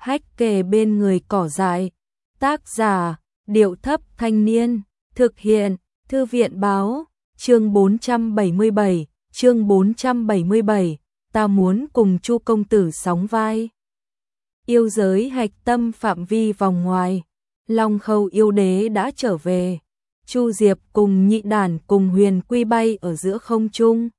hách kề bên người cỏ dại. Tác giả, Điệu Thấp Thanh Niên. Thực hiện, Thư viện Báo. Chương 477, chương 477, ta muốn cùng Chu công tử sóng vai. Yêu giới hạch tâm phạm vi vòng ngoài, Long Khâu yêu đế đã trở về. Chu Diệp cùng Nhị Đản cùng Huyền Quy bay ở giữa không trung.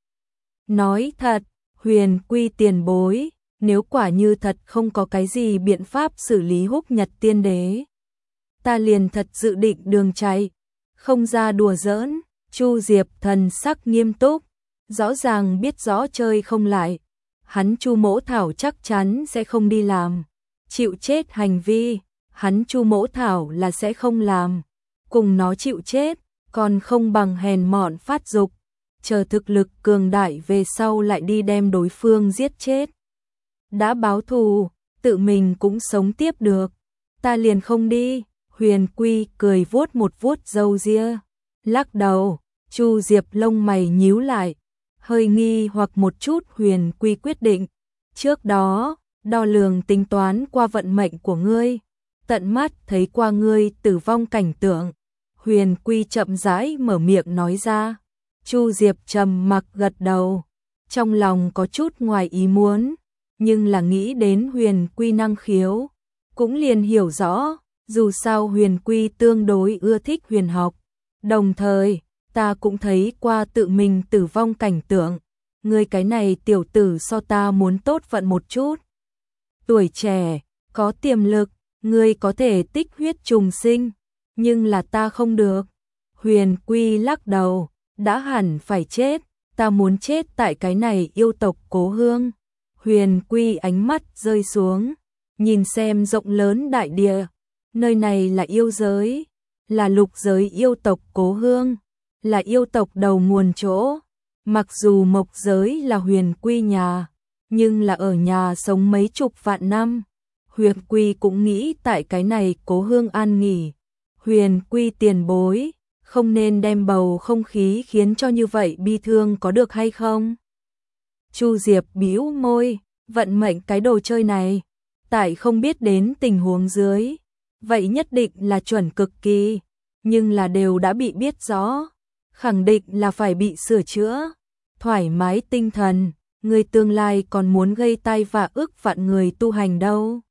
Nói thật, Huyền Quy tiền bối, nếu quả như thật không có cái gì biện pháp xử lý Húc Nhật tiên đế, ta liền thật dự định đường chạy, không ra đùa giỡn. Chu Diệp thần sắc nghiêm túc, rõ ràng biết rõ chơi không lại, hắn Chu Mỗ Thảo chắc chắn sẽ không đi làm, chịu chết hành vi, hắn Chu Mỗ Thảo là sẽ không làm, cùng nó chịu chết, còn không bằng hèn mọn phát dục, chờ thực lực cường đại về sau lại đi đem đối phương giết chết. Đã báo thù, tự mình cũng sống tiếp được, ta liền không đi. Huyền Quy cười vuốt một vuốt râu ria, lắc đầu. Chu Diệp lông mày nhíu lại, hơi nghi hoặc một chút. Huyền Quy quyết định, trước đó, đo lường tính toán qua vận mệnh của ngươi, tận mắt thấy qua ngươi tử vong cảnh tượng. Huyền Quy chậm rãi mở miệng nói ra. Chu Diệp trầm mặc gật đầu, trong lòng có chút ngoài ý muốn, nhưng là nghĩ đến Huyền Quy năng khiếu, cũng liền hiểu rõ, dù sao Huyền Quy tương đối ưa thích huyền học, đồng thời ta cũng thấy qua tự mình tử vong cảnh tượng, ngươi cái này tiểu tử so ta muốn tốt vận một chút. Tuổi trẻ, có tiềm lực, ngươi có thể tích huyết trùng sinh, nhưng là ta không được. Huyền Quy lắc đầu, đã hẳn phải chết, ta muốn chết tại cái này yêu tộc Cố Hương. Huyền Quy ánh mắt rơi xuống, nhìn xem rộng lớn đại địa, nơi này là yêu giới, là lục giới yêu tộc Cố Hương, là yêu tộc đầu nguồn chỗ. Mặc dù mộc giới là Huyền Quy nhà, nhưng là ở nhà sống mấy chục vạn năm, Huyền Quy cũng nghĩ tại cái này Cố Hương an nghỉ. Huyền Quy tiền bối, không nên đem bầu không khí khiến cho như vậy bi thương có được hay không? Chu Diệp bĩu môi, vận mệnh cái đồ chơi này, tại không biết đến tình huống dưới, vậy nhất định là chuẩn cực kỳ, nhưng là đều đã bị biết rõ, khẳng định là phải bị sửa chữa. Thoải mái tinh thần, người tương lai còn muốn gây tai vạ ức vạn người tu hành đâu.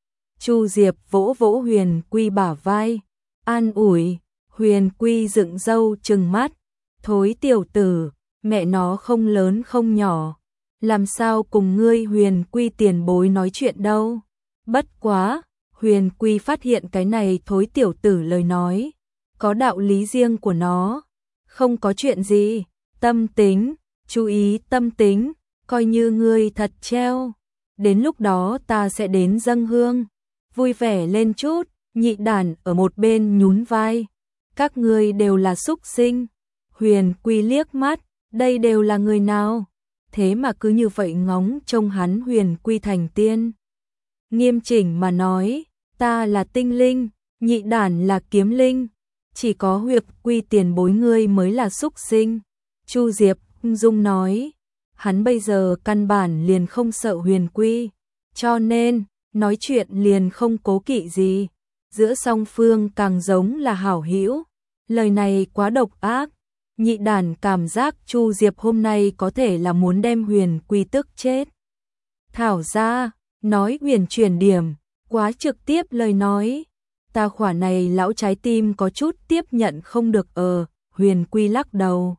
Chu Diệp vỗ vỗ Huyền Quy bả vai, an ủi. Huyền Quy dựng râu trừng mắt, thối tiểu tử, mẹ nó không lớn không nhỏ, làm sao cùng ngươi Huyền Quy tiền bối nói chuyện đâu. Bất quá, Huyền Quy phát hiện cái này thối tiểu tử lời nói, có đạo lý riêng của nó, không có chuyện gì, tâm tính, chú ý tâm tính, coi như ngươi thật treo, đến lúc đó ta sẽ đến dâng hương, vui vẻ lên chút. Nhị Đản ở một bên nhún vai, các ngươi đều là súc sinh. Huyền Quy liếc mắt, đây đều là người nào, thế mà cứ như vậy ngóng trông hắn Huyền Quy thành tiên. Nghiêm chỉnh mà nói, ta là tinh linh, Nhị Đản là kiếm linh, chỉ có Huyền Quy tiền bối ngươi mới là súc sinh. Chu Diệp ung dung nói, hắn bây giờ căn bản liền không sợ Huyền Quy, cho nên nói chuyện liền không cố kỵ gì, giữa song phương càng giống là hảo hữu. Lời này quá độc ác, Nhị Đản cảm giác Chu Diệp hôm nay có thể là muốn đem Huyền Quy tức chết. Thảo ra, nói huyền chuyển điểm, quá trực tiếp lời nói, ta khỏa này lão trái tim có chút tiếp nhận không được. Huyền Quy lắc đầu,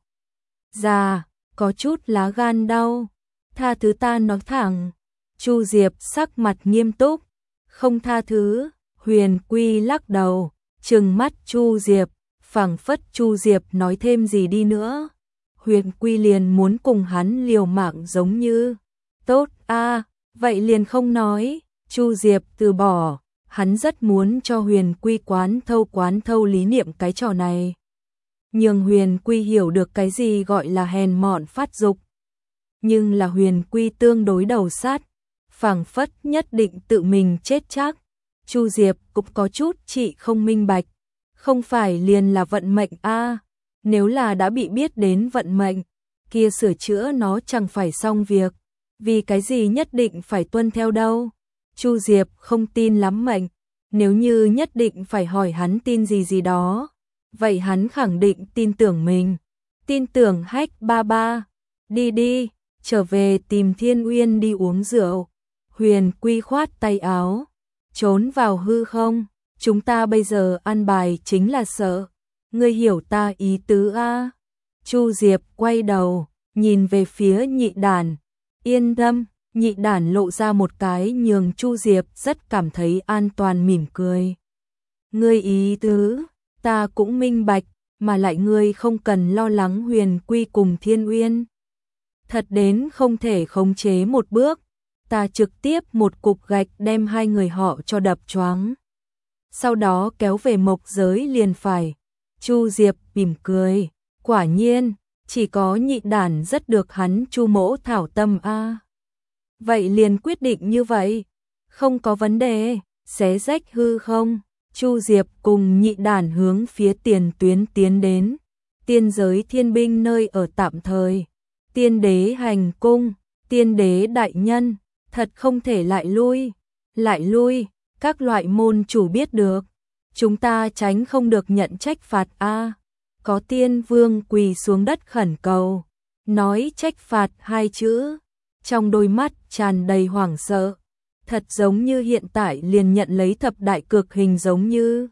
già, có chút lá gan đau, tha thứ ta nói thẳng. Chu Diệp sắc mặt nghiêm túc, không tha thứ. Huyền Quy lắc đầu, trừng mắt Chu Diệp, phảng phất Chu Diệp nói thêm gì đi nữa, Huyền Quy liền muốn cùng hắn liều mạng giống như. Tốt a, vậy liền không nói. Chu Diệp từ bỏ, hắn rất muốn cho Huyền Quy quán thâu lý niệm cái trò này, nhưng Huyền Quy hiểu được cái gì gọi là hèn mọn phát dục, nhưng là Huyền Quy tương đối đầu sát, phảng phất nhất định tự mình chết chắc. Chu Diệp cũng có chút chị không minh bạch, không phải liền là vận mệnh a, nếu là đã bị biết đến vận mệnh, kia sửa chữa nó chẳng phải xong việc, vì cái gì nhất định phải tuân theo đâu. Chu Diệp không tin lắm mệnh, nếu như nhất định phải hỏi hắn tin gì gì đó, vậy hắn khẳng định tin tưởng mình, tin tưởng Hách ba ba. Đi đi, trở về tìm Thiên Uyên đi uống rượu. Huyền Quy khoát tay áo, trốn vào hư không, chúng ta bây giờ ăn bài chính là sợ. Ngươi hiểu ta ý tứ a? Chu Diệp quay đầu, nhìn về phía Nhị Đản, yên tâm. Nhị Đản lộ ra một cái nhường Chu Diệp rất cảm thấy an toàn mỉm cười. Ngươi ý tứ, ta cũng minh bạch, mà lại ngươi không cần lo lắng Huyền Quy cùng Thiên Uyên. Thật đến không thể khống chế một bước, ta trực tiếp một cục gạch đem hai người họ cho đập choáng. Sau đó kéo về mộc giới liền phải. Chu Diệp mỉm cười, quả nhiên, chỉ có Nhị Đản rất được hắn Chu mỗ thảo tâm a. Vậy liền quyết định như vậy, không có vấn đề, xé rách hư không. Chu Diệp cùng Nhị Đản hướng phía tiền tuyến tiến đến, tiên giới thiên binh nơi ở tạm thời. Tiên đế hành cung, tiên đế đại nhân, thật không thể lại lui, các loại môn chủ biết được, chúng ta tránh không được nhận trách phạt a. Có tiên vương quỳ xuống đất khẩn cầu, nói trách phạt hai chữ, trong đôi mắt tràn đầy hoảng sợ, thật giống như hiện tại liền nhận lấy thập đại cực hình giống như.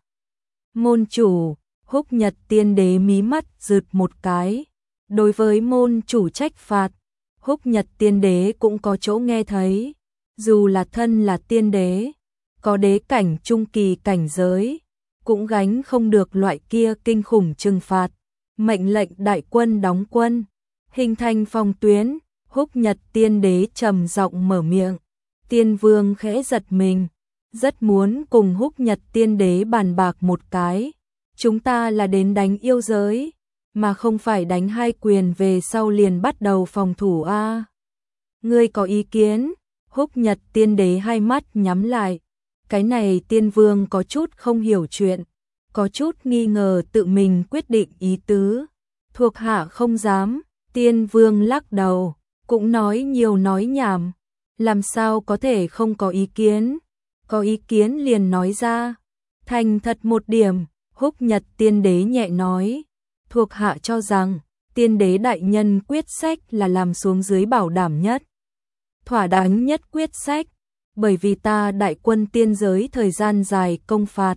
Môn chủ, Húc Nhật tiên đế mí mắt rượt một cái. Đối với môn chủ trách phạt, Húc Nhật tiên đế cũng có chỗ nghe thấy, dù là thân là tiên đế, có đế cảnh trung kỳ cảnh giới, cũng gánh không được loại kia kinh khủng trừng phạt. Mệnh lệnh đại quân đóng quân, hình thành phòng tuyến. Húc Nhật tiên đế trầm giọng mở miệng. Tiên vương khẽ giật mình, rất muốn cùng Húc Nhật tiên đế bàn bạc một cái. Chúng ta là đến đánh yêu giới, mà không phải đánh hai quyền về sau liền bắt đầu phòng thủ a. Ngươi có ý kiến? Húc Nhật tiên đế hai mắt nhắm lại. Cái này tiên vương có chút không hiểu chuyện, có chút nghi ngờ tự mình quyết định ý tứ. Thuộc hạ không dám. Tiên vương lắc đầu, cũng nói nhiều nói nhảm, làm sao có thể không có ý kiến, có ý kiến liền nói ra. Thành thật một điểm, Húc Nhật tiên đế nhẹ nói, thuộc hạ cho rằng tiên đế đại nhân quyết sách là làm xuống dưới bảo đảm nhất, thỏa đáng nhất quyết sách, bởi vì ta đại quân tiên giới thời gian dài công phạt,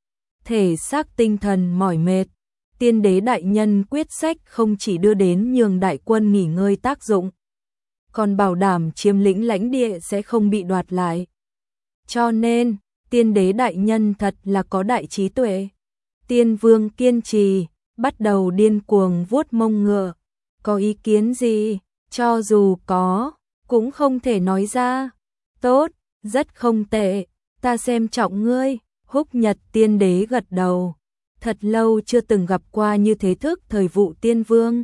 thể xác tinh thần mỏi mệt. Tiên đế đại nhân quyết sách không chỉ đưa đến nhường đại quân nghỉ ngơi tác dụng, còn bảo đảm chiếm lĩnh lãnh địa sẽ không bị đoạt lại. Cho nên, tiên đế đại nhân thật là có đại trí tuệ. Tiên vương kiên trì, bắt đầu điên cuồng vuốt mông ngựa. Có ý kiến gì? Cho dù có, cũng không thể nói ra. Tốt, rất không tệ, ta xem trọng ngươi. Húc Nhật tiên đế gật đầu. Thật lâu chưa từng gặp qua như thế thức thời vụ tiên vương.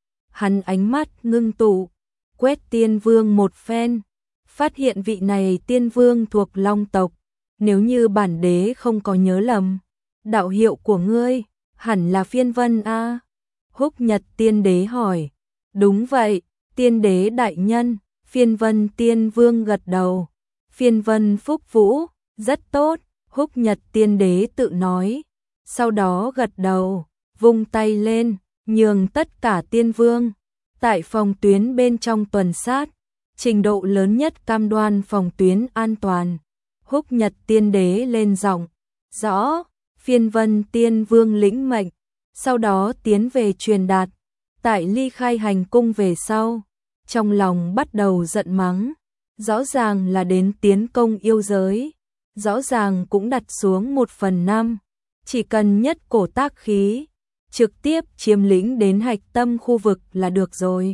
Hắn ánh mắt ngưng tụ, quét tiên vương một phen, phát hiện vị này tiên vương thuộc Long tộc. Nếu như bản đế không có nhớ lầm, đạo hiệu của ngươi hẳn là Phiên Vân a. Húc Nhật tiên đế hỏi. Đúng vậy, tiên đế đại nhân. Phiên Vân tiên vương gật đầu. Phiên Vân phúc vũ, rất tốt. Húc Nhật tiên đế tự nói. Sau đó gật đầu, vung tay lên, nhường tất cả tiên vương tại phòng tuyến bên trong tuần sát, trình độ lớn nhất cam đoan phòng tuyến an toàn. Húc Nhật tiên đế lên giọng, rõ. Phiên Vân tiên vương lĩnh mệnh, sau đó tiến về truyền đạt. Tại ly khai hành cung về sau, trong lòng bắt đầu giận mắng, rõ ràng là đến tiến công yêu giới, rõ ràng cũng đặt xuống 1/5. Chỉ cần nhất cổ tác khí, trực tiếp chiếm lĩnh đến hạch tâm khu vực là được rồi.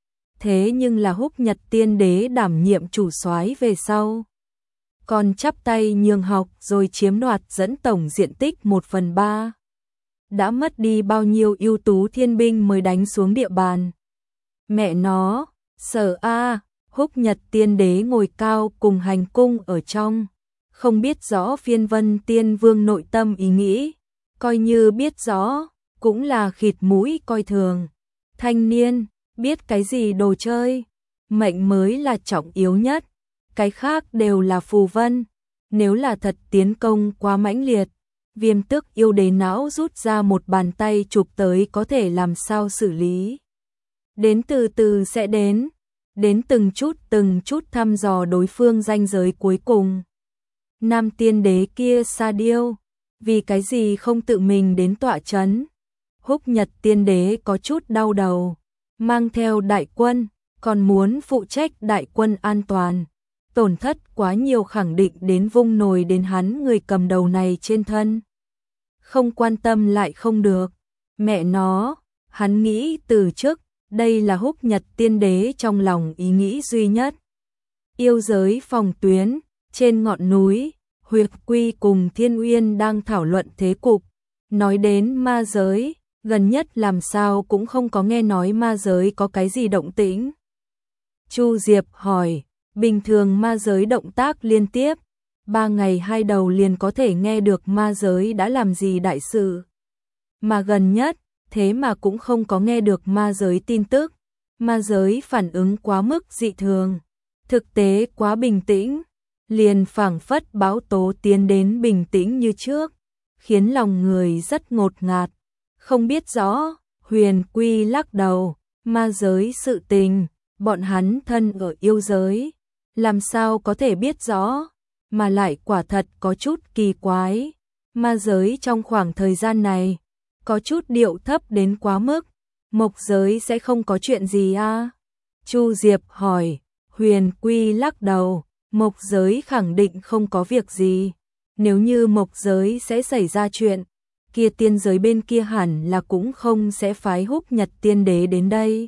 Thế nhưng là Húc Nhật tiên đế đảm nhiệm chủ soái về sau, còn chắp tay nhường học rồi chiếm đoạt dẫn tổng diện tích 1/3. Đã mất đi bao nhiêu ưu tú thiên binh mới đánh xuống địa bàn. Mẹ nó, sợ a. Húc Nhật tiên đế ngồi cao cùng hành cung ở trong, không biết rõ Phiên Vân tiên vương nội tâm ý nghĩ, coi như biết rõ, cũng là khịt mũi coi thường. Thanh niên, biết cái gì đồ chơi, mệnh mới là trọng yếu nhất. cái khác đều là phù vân. Nếu là thật tiến công quá mãnh liệt, Viêm Tước yêu đế não rút ra một bàn tay chụp tới có thể làm sao xử lý. Đến từ từ sẽ đến từng chút thăm dò đối phương ranh giới cuối cùng. Nam tiên đế kia Sa Điêu, vì cái gì không tự mình đến tọa trấn? Húc Nhật tiên đế có chút đau đầu, mang theo đại quân, còn muốn phụ trách đại quân an toàn. Tổn thất quá nhiều khẳng định đến vung nồi đến hắn người cầm đầu này trên thân. Không quan tâm lại không được. Mẹ nó, hắn nghĩ từ trước, đây là Húc Nhật tiên đế trong lòng ý nghĩ duy nhất. Yêu giới phòng tuyến, trên ngọn núi, Huyệt Quy cùng Thiên Uyên đang thảo luận thế cục. Nói đến ma giới, gần nhất làm sao cũng không có nghe nói ma giới có cái gì động tĩnh. Chu Diệp hỏi, bình thường ma giới động tác liên tiếp, 3 ngày 2 đầu liền có thể nghe được ma giới đã làm gì đại sự. Mà gần nhất, thế mà cũng không có nghe được ma giới tin tức, ma giới phản ứng quá mức dị thường, thực tế quá bình tĩnh, liền phảng phất bão tố tiến đến bình tĩnh như trước, khiến lòng người rất ngột ngạt. Không biết rõ, Huyền Quy lắc đầu, ma giới sự tình, bọn hắn thân ở yêu giới, làm sao có thể biết rõ, mà lại quả thật có chút kỳ quái. Ma giới trong khoảng thời gian này, có chút điệu thấp đến quá mức, Mộc giới sẽ không có chuyện gì à? Chu Diệp hỏi, Huyền Quy lắc đầu, Mộc giới khẳng định không có việc gì, nếu như Mộc giới sẽ xảy ra chuyện, kia tiên giới bên kia hẳn là cũng không sẽ phái Húc Nhật tiên đế đến đây.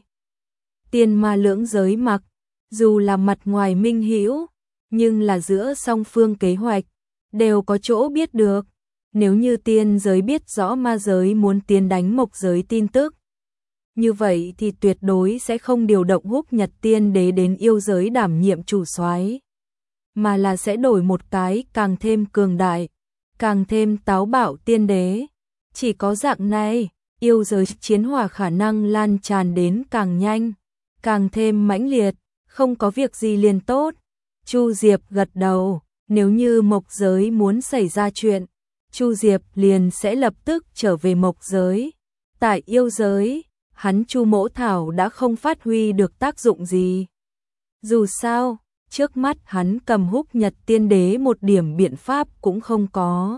Tiên ma lưỡng giới mặc, dù là mặt ngoài minh hữu, nhưng là giữa song phương kế hoạch, đều có chỗ biết được. Nếu như tiên giới biết rõ ma giới muốn tiến đánh Mộc giới tin tức, như vậy thì tuyệt đối sẽ không điều động Húc Nhật tiên đế đến yêu giới đảm nhiệm chủ soái, mà là sẽ đổi một cái càng thêm cường đại, càng thêm táo bạo tiên đế. Chỉ có dạng này, yêu giới chiến hỏa khả năng lan tràn đến càng nhanh, càng thêm mãnh liệt, không có việc gì liền tốt. Chu Diệp gật đầu, nếu như Mộc giới muốn xảy ra chuyện, Chu Diệp liền sẽ lập tức trở về Mộc giới. Tại yêu giới, hắn Chu Mỗ Thảo đã không phát huy được tác dụng gì. Dù sao, trước mắt hắn cầm Húc Nhật tiên đế một điểm biện pháp cũng không có.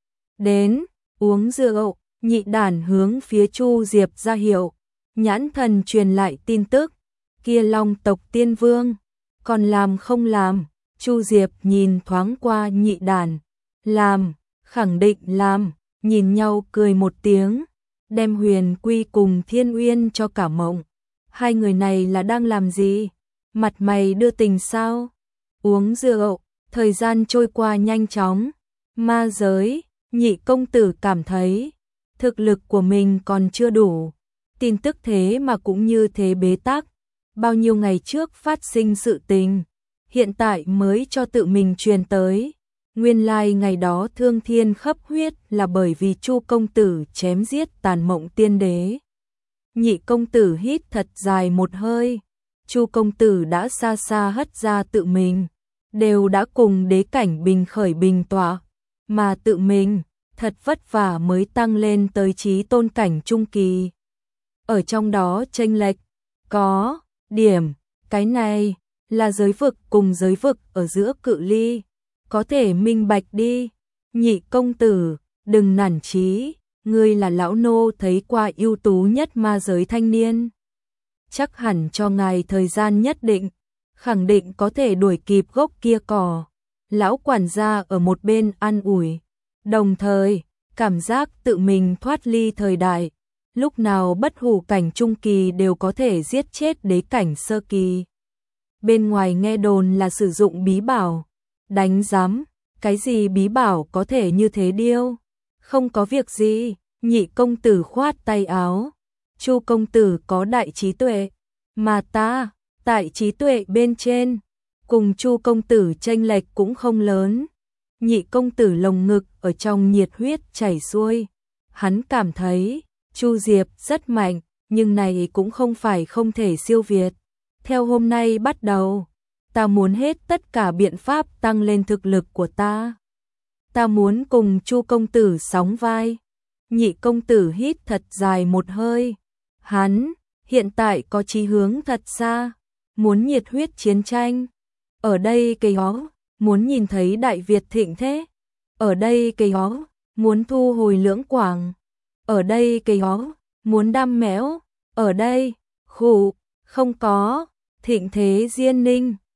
Đến, uống rượu, Nhị Đản hướng phía Chu Diệp ra hiệu, nhãn thần truyền lại tin tức, kia Long tộc tiên vương, còn làm không làm? Chu Diệp nhìn thoáng qua Nhị Đản, làm, khẳng định làm, nhìn nhau cười một tiếng, đem Huyền Quy cùng Thiên Uyên cho cả mộng. Hai người này là đang làm gì? Mặt mày đưa tình sao? Uống rượu, thời gian trôi qua nhanh chóng. Ma giới, Nhị công tử cảm thấy thực lực của mình còn chưa đủ, tin tức thế mà cũng như thế bế tắc. Bao nhiêu ngày trước phát sinh sự tình, hiện tại mới cho tự mình truyền tới. Nguyên lai ngày đó thương thiên khắp huyết là bởi vì Chu công tử chém giết Tàn Mộng tiên đế. Nhị công tử hít thật dài một hơi. Chu công tử đã xa xa hất ra tự mình, đều đã cùng đế cảnh bình khởi bình tọa, mà tự mình thật vất vả mới tăng lên tới chí tôn cảnh trung kỳ. Ở trong đó chênh lệch có điểm, cái này là giới vực cùng giới vực ở giữa cự ly, có thể minh bạch đi. Nhị công tử, đừng nản chí, ngươi là lão nô thấy qua ưu tú nhất ma giới thanh niên, chắc hẳn cho ngài thời gian nhất định, khẳng định có thể đuổi kịp gốc kia cỏ. Lão quản gia ở một bên an ủi, đồng thời cảm giác tự mình thoát ly thời đại, lúc nào bất hủ cảnh trung kỳ đều có thể giết chết đế cảnh sơ kỳ. Bên ngoài nghe đồn là sử dụng bí bảo, đánh giám, cái gì bí bảo có thể như thế điêu? Không có việc gì, Nhị công tử khoát tay áo. Chu công tử có đại trí tuệ, mà ta, tại trí tuệ bên trên, cùng Chu công tử chênh lệch cũng không lớn. Nhị công tử lồng ngực ở trong nhiệt huyết chảy xuôi. Hắn cảm thấy Chu Diệp rất mạnh, nhưng này cũng không phải không thể siêu việt. Theo hôm nay bắt đầu, ta muốn hết tất cả biện pháp tăng lên thực lực của ta. Ta muốn cùng Chu công tử sóng vai. Nhị công tử hít thật dài một hơi. Hắn hiện tại có chí hướng thật xa, muốn nhiệt huyết chiến tranh. Ở đây cây ó, muốn nhìn thấy Đại Việt thịnh thế. Ở đây cây ó, muốn thu hồi Lưỡng Quảng. Ở đây cây ó, muốn đam mẽo. Ở đây, khụ, không có, thịnh thế Diên Ninh.